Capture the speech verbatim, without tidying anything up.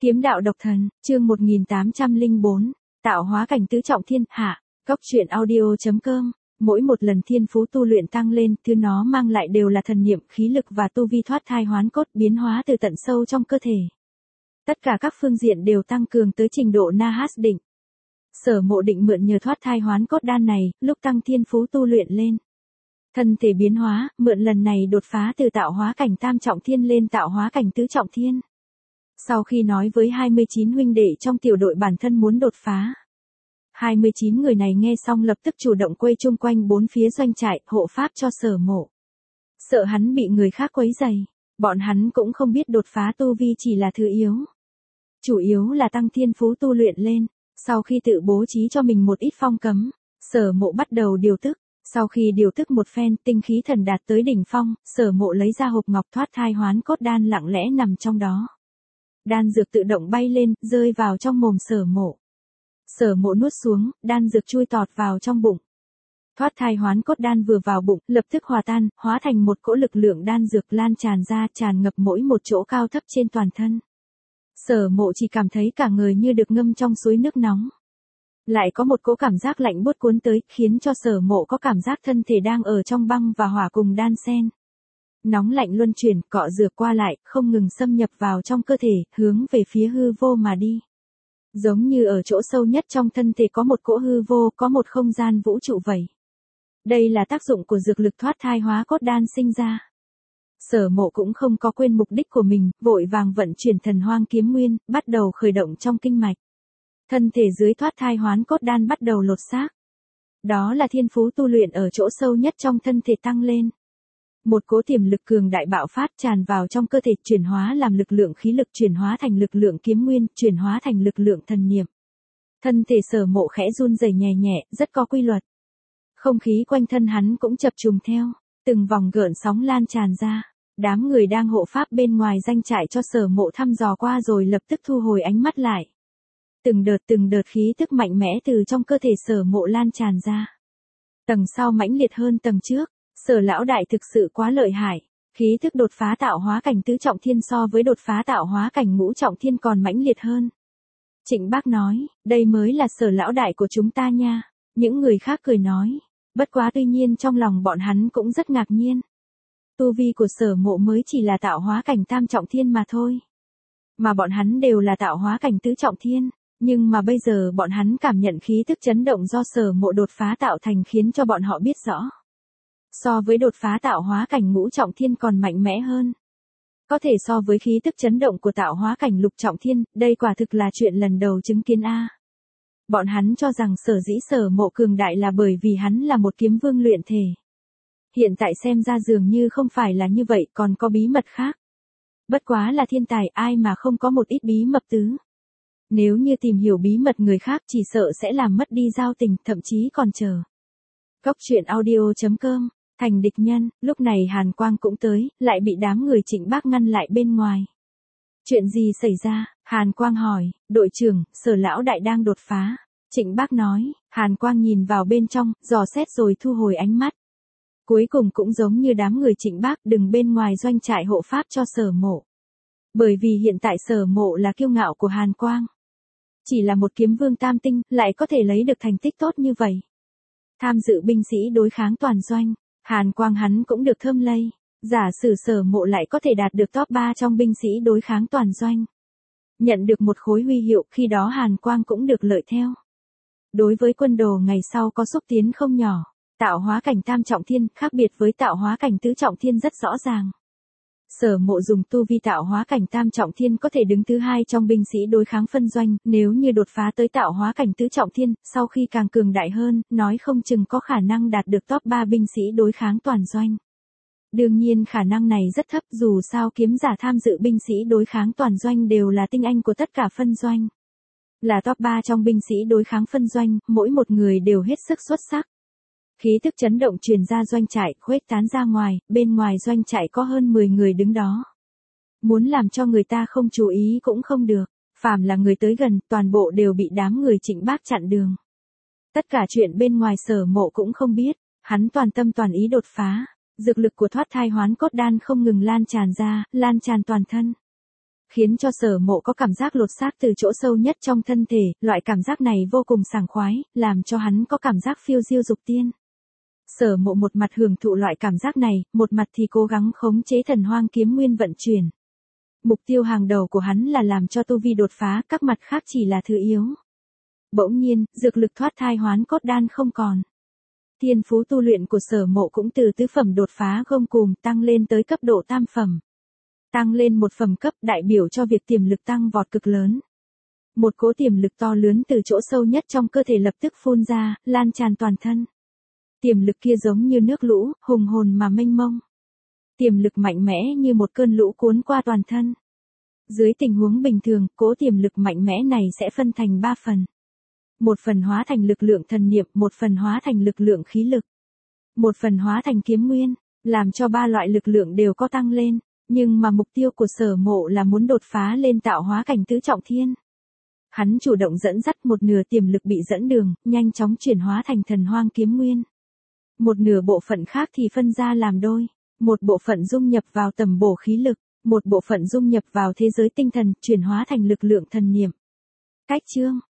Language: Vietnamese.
Kiếm đạo độc thần, chương một nghìn tám trăm lẻ bốn, tạo hóa cảnh tứ trọng thiên, hạ. Góc truyện audio.com. Mỗi một lần thiên phú tu luyện tăng lên, thứ nó mang lại đều là thần niệm, khí lực và tu vi thoát thai hoán cốt biến hóa từ tận sâu trong cơ thể. Tất cả các phương diện đều tăng cường tới trình độ na hás định. Sở Mộ định mượn nhờ thoát thai hoán cốt đan này, lúc tăng thiên phú tu luyện lên. Thân thể biến hóa, mượn lần này đột phá từ tạo hóa cảnh tam trọng thiên lên tạo hóa cảnh tứ trọng thiên. Sau khi nói với hai mươi chín huynh đệ trong tiểu đội bản thân muốn đột phá, hai mươi chín người này nghe xong lập tức chủ động quay chung quanh bốn phía doanh trại, hộ pháp cho Sở Mộ. Sợ hắn bị người khác quấy rầy, bọn hắn cũng không biết đột phá tu vi chỉ là thứ yếu. Chủ yếu là tăng thiên phú tu luyện lên, sau khi tự bố trí cho mình một ít phong cấm, Sở Mộ bắt đầu điều tức. Sau khi điều tức một phen, tinh khí thần đạt tới đỉnh phong, Sở Mộ lấy ra hộp ngọc thoát thai hoán cốt đan lặng lẽ nằm trong đó. Đan dược tự động bay lên, rơi vào trong mồm Sở Mộ. Sở Mộ nuốt xuống, đan dược chui tọt vào trong bụng. Thoát thai hoán cốt đan vừa vào bụng, lập tức hòa tan, hóa thành một cỗ lực lượng đan dược lan tràn ra, tràn ngập mỗi một chỗ cao thấp trên toàn thân. Sở Mộ chỉ cảm thấy cả người như được ngâm trong suối nước nóng. Lại có một cỗ cảm giác lạnh buốt cuốn tới, khiến cho Sở Mộ có cảm giác thân thể đang ở trong băng và hỏa cùng đan xen. Nóng lạnh luân chuyển, cọ rửa qua lại, không ngừng xâm nhập vào trong cơ thể, hướng về phía hư vô mà đi. Giống như ở chỗ sâu nhất trong thân thể có một cỗ hư vô, có một không gian vũ trụ vậy. Đây là tác dụng của dược lực thoát thai hóa cốt đan sinh ra. Sở Mộ cũng không có quên mục đích của mình, vội vàng vận chuyển thần hoang kiếm nguyên, bắt đầu khởi động trong kinh mạch. Thân thể dưới thoát thai hoán cốt đan bắt đầu lột xác. Đó là thiên phú tu luyện ở chỗ sâu nhất trong thân thể tăng lên. Một cỗ tiềm lực cường đại bạo phát tràn vào trong cơ thể, chuyển hóa làm lực lượng khí lực, chuyển hóa thành lực lượng kiếm nguyên, chuyển hóa thành lực lượng thần niệm. Thân thể Sở Mộ khẽ run rẩy nhẹ nhẹ, rất có quy luật. Không khí quanh thân hắn cũng chập trùng theo, từng vòng gợn sóng lan tràn ra. Đám người đang hộ pháp bên ngoài doanh trại cho Sở Mộ thăm dò qua rồi lập tức thu hồi ánh mắt lại. Từng đợt từng đợt khí tức mạnh mẽ từ trong cơ thể Sở Mộ lan tràn ra. Tầng sau mãnh liệt hơn tầng trước, Sở lão đại thực sự quá lợi hại, khí tức đột phá tạo hóa cảnh tứ trọng thiên so với đột phá tạo hóa cảnh ngũ trọng thiên còn mãnh liệt hơn. Trịnh Bác nói, đây mới là Sở lão đại của chúng ta nha. Những người khác cười nói, bất quá tuy nhiên trong lòng bọn hắn cũng rất ngạc nhiên. Tu vi của Sở Mộ mới chỉ là tạo hóa cảnh tam trọng thiên mà thôi. Mà bọn hắn đều là tạo hóa cảnh tứ trọng thiên. Nhưng mà bây giờ bọn hắn cảm nhận khí tức chấn động do Sở Mộ đột phá tạo thành khiến cho bọn họ biết rõ. So với đột phá tạo hóa cảnh ngũ trọng thiên còn mạnh mẽ hơn. Có thể so với khí tức chấn động của tạo hóa cảnh lục trọng thiên, đây quả thực là chuyện lần đầu chứng kiến a. Bọn hắn cho rằng sở dĩ Sở Mộ cường đại là bởi vì hắn là một kiếm vương luyện thể. Hiện tại xem ra dường như không phải là như vậy, còn có bí mật khác. Bất quá là thiên tài, ai mà không có một ít bí mật tứ. Nếu như tìm hiểu bí mật người khác chỉ sợ sẽ làm mất đi giao tình, thậm chí còn chờ. Góc truyện audio.com, thành địch nhân, lúc này Hàn Quang cũng tới, lại bị đám người Trịnh Bác ngăn lại bên ngoài. Chuyện gì xảy ra? Hàn Quang hỏi, đội trưởng, Sở lão đại đang đột phá. Trịnh Bác nói, Hàn Quang nhìn vào bên trong, dò xét rồi thu hồi ánh mắt. Cuối cùng cũng giống như đám người Trịnh Bác, đừng bên ngoài doanh trại hộ pháp cho Sở Mộ. Bởi vì hiện tại Sở Mộ là kiêu ngạo của Hàn Quang. Chỉ là một kiếm vương tam tinh, lại có thể lấy được thành tích tốt như vậy. Tham dự binh sĩ đối kháng toàn doanh, Hàn Quang hắn cũng được thơm lây. Giả sử Sở Mộ lại có thể đạt được top ba trong binh sĩ đối kháng toàn doanh. Nhận được một khối huy hiệu, khi đó Hàn Quang cũng được lợi theo. Đối với quân đồ ngày sau có xúc tiến không nhỏ. Tạo hóa cảnh tam trọng thiên, khác biệt với tạo hóa cảnh tứ trọng thiên rất rõ ràng. Sở Mộ dùng tu vi tạo hóa cảnh tam trọng thiên có thể đứng thứ hai trong binh sĩ đối kháng phân doanh, nếu như đột phá tới tạo hóa cảnh tứ trọng thiên, sau khi càng cường đại hơn, nói không chừng có khả năng đạt được top ba binh sĩ đối kháng toàn doanh. Đương nhiên khả năng này rất thấp, dù sao kiếm giả tham dự binh sĩ đối kháng toàn doanh đều là tinh anh của tất cả phân doanh. Là top ba trong binh sĩ đối kháng phân doanh, mỗi một người đều hết sức xuất sắc. Khí tức chấn động truyền ra doanh trại, khuếch tán ra ngoài, bên ngoài doanh trại có hơn mười người đứng đó. Muốn làm cho người ta không chú ý cũng không được, phàm là người tới gần, toàn bộ đều bị đám người Trịnh Bác chặn đường. Tất cả chuyện bên ngoài Sở Mộ cũng không biết, hắn toàn tâm toàn ý đột phá, dược lực của thoát thai hoán cốt đan không ngừng lan tràn ra, lan tràn toàn thân. khiến cho Sở Mộ có cảm giác lột xác từ chỗ sâu nhất trong thân thể, loại cảm giác này vô cùng sảng khoái, làm cho hắn có cảm giác phiêu diêu dục tiên. Sở Mộ một mặt hưởng thụ loại cảm giác này, một mặt thì cố gắng khống chế Thần Hoang kiếm nguyên vận chuyển. Mục tiêu hàng đầu của hắn là làm cho tu vi đột phá, các mặt khác chỉ là thứ yếu. Bỗng nhiên, dược lực thoát thai hoán cốt đan không còn. Thiên phú tu luyện của Sở Mộ cũng từ tứ phẩm đột phá gông cùm tăng lên tới cấp độ tam phẩm. Tăng lên một phẩm cấp đại biểu cho việc tiềm lực tăng vọt cực lớn. Một cỗ tiềm lực to lớn từ chỗ sâu nhất trong cơ thể lập tức phun ra, lan tràn toàn thân. Tiềm lực kia giống như nước lũ, hùng hồn mà mênh mông. Tiềm lực mạnh mẽ như một cơn lũ cuốn qua toàn thân. Dưới tình huống bình thường, cỗ tiềm lực mạnh mẽ này sẽ phân thành ba phần. Một phần hóa thành lực lượng thần niệm, một phần hóa thành lực lượng khí lực. Một phần hóa thành kiếm nguyên, làm cho ba loại lực lượng đều có tăng lên. Nhưng mà mục tiêu của Sở Mộ là muốn đột phá lên tạo hóa cảnh tứ trọng thiên. Hắn chủ động dẫn dắt một nửa tiềm lực bị dẫn đường, nhanh chóng chuyển hóa thành thần hoang kiếm nguyên. Một nửa bộ phận khác thì phân ra làm đôi. Một bộ phận dung nhập vào tầm bổ khí lực, một bộ phận dung nhập vào thế giới tinh thần, chuyển hóa thành lực lượng thần niệm. Cách chương